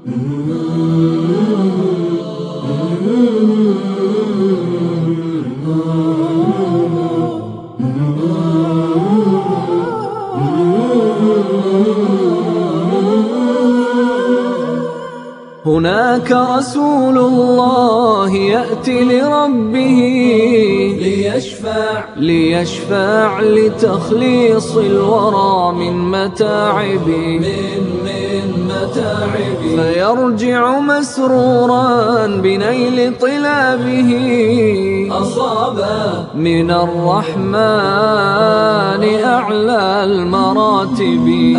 هناك رسول الله يأتي لربه ليشفع لتخليص الورى من متاعبه فيرجع مسرورا بنيل طلابه أصابا من الرحمن أعلى المراتب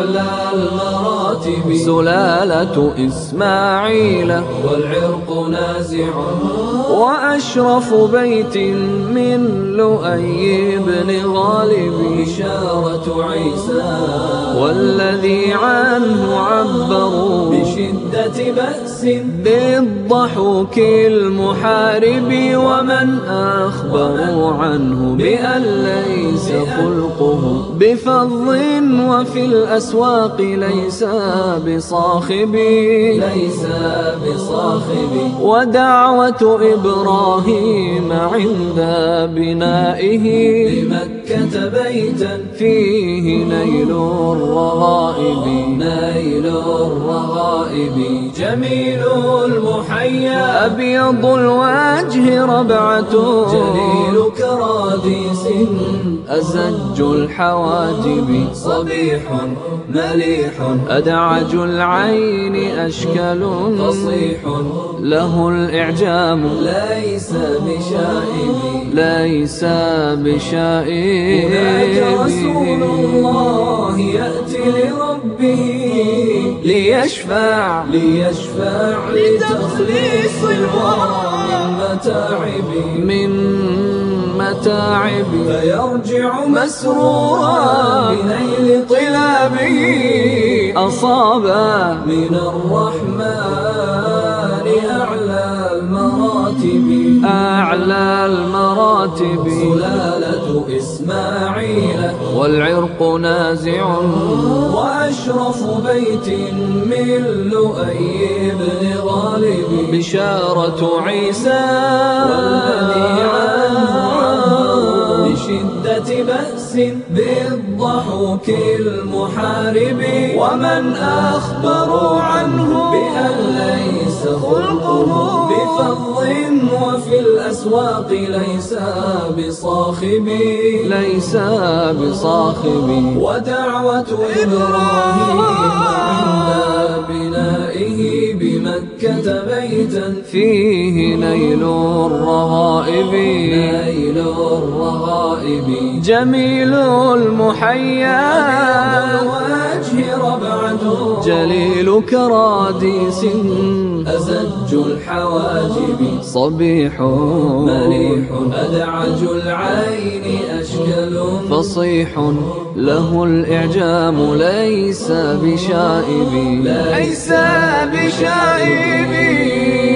سلالة إسماعيل والعرق نازع وأشرف بيت من لؤي بن غالب بشارة عيسى والذي عنه عبروا بشدة بأس بالضحوك المحارب ومن أخبروا عنه بأن ليس خلقه بفظ وفي الأسواق ليس بصاخبي ودعوة إبراهيم عند بنائه بمكة بيتا فيه نيل الرغائب جميل المحيا أبيض الوجه ربعة جليل كراديس أزج الحواجب صبيح مليح أدعج العين أشكل فصيح له الإعجام ليس بشائب هناك رسول الله يأتي لربه ليشفع لتخليص الورى من متاعب فيرجع مسرورا بنيل طلابه أصابا من الرحمن أعلى المراتب سلالة إسماعيل والعرق نازع وأشرف بيت من لؤي بن غالب بشارة عيسى والذي بشدة بأس بالضحوك المحارب ومن أخبروا عنه بأن ليس خلقه بفظ وفي الأسواق ليس بصاخب ودعوة إبراهيم عند بنائه بمكة بيتا فيه نيل الرغائب جميل المحيا الوجه ربعة جليل كراديس أزج الحواجب صبيح مليح أدعج العين أشكل فصيح له الإعجام ليس بشائب